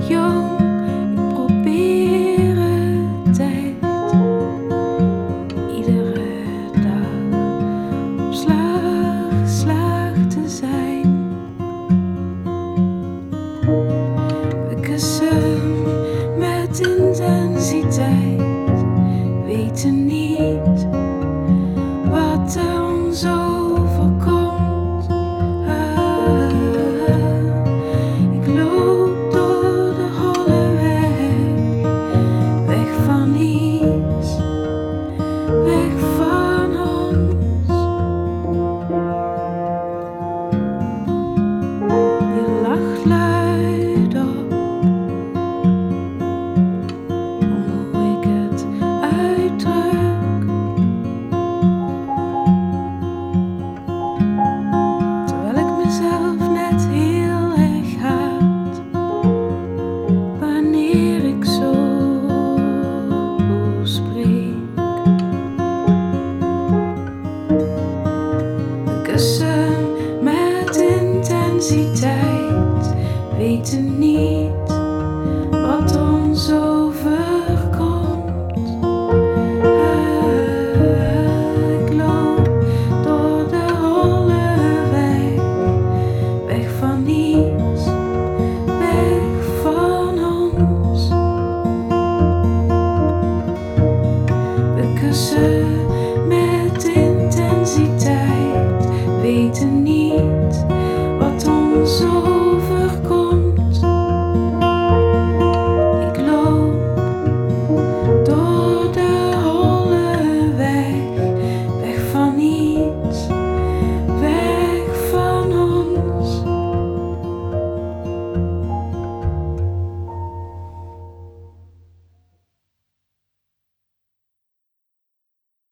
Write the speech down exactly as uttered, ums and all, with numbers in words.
jong, ik probeer het echt. Iedere dag op slag, slag te zijn. We kussen met intensiteit, weten niet wat er ons overkomt. Ah, ik loop door de holle weg, weg van iets, weg van ons. Je lacht luid op om hoe ik het uitdruk, terwijl ik mezelf net heel erg haat wanneer ik zo spreek. We kussen met intensiteit, weten niet wat ons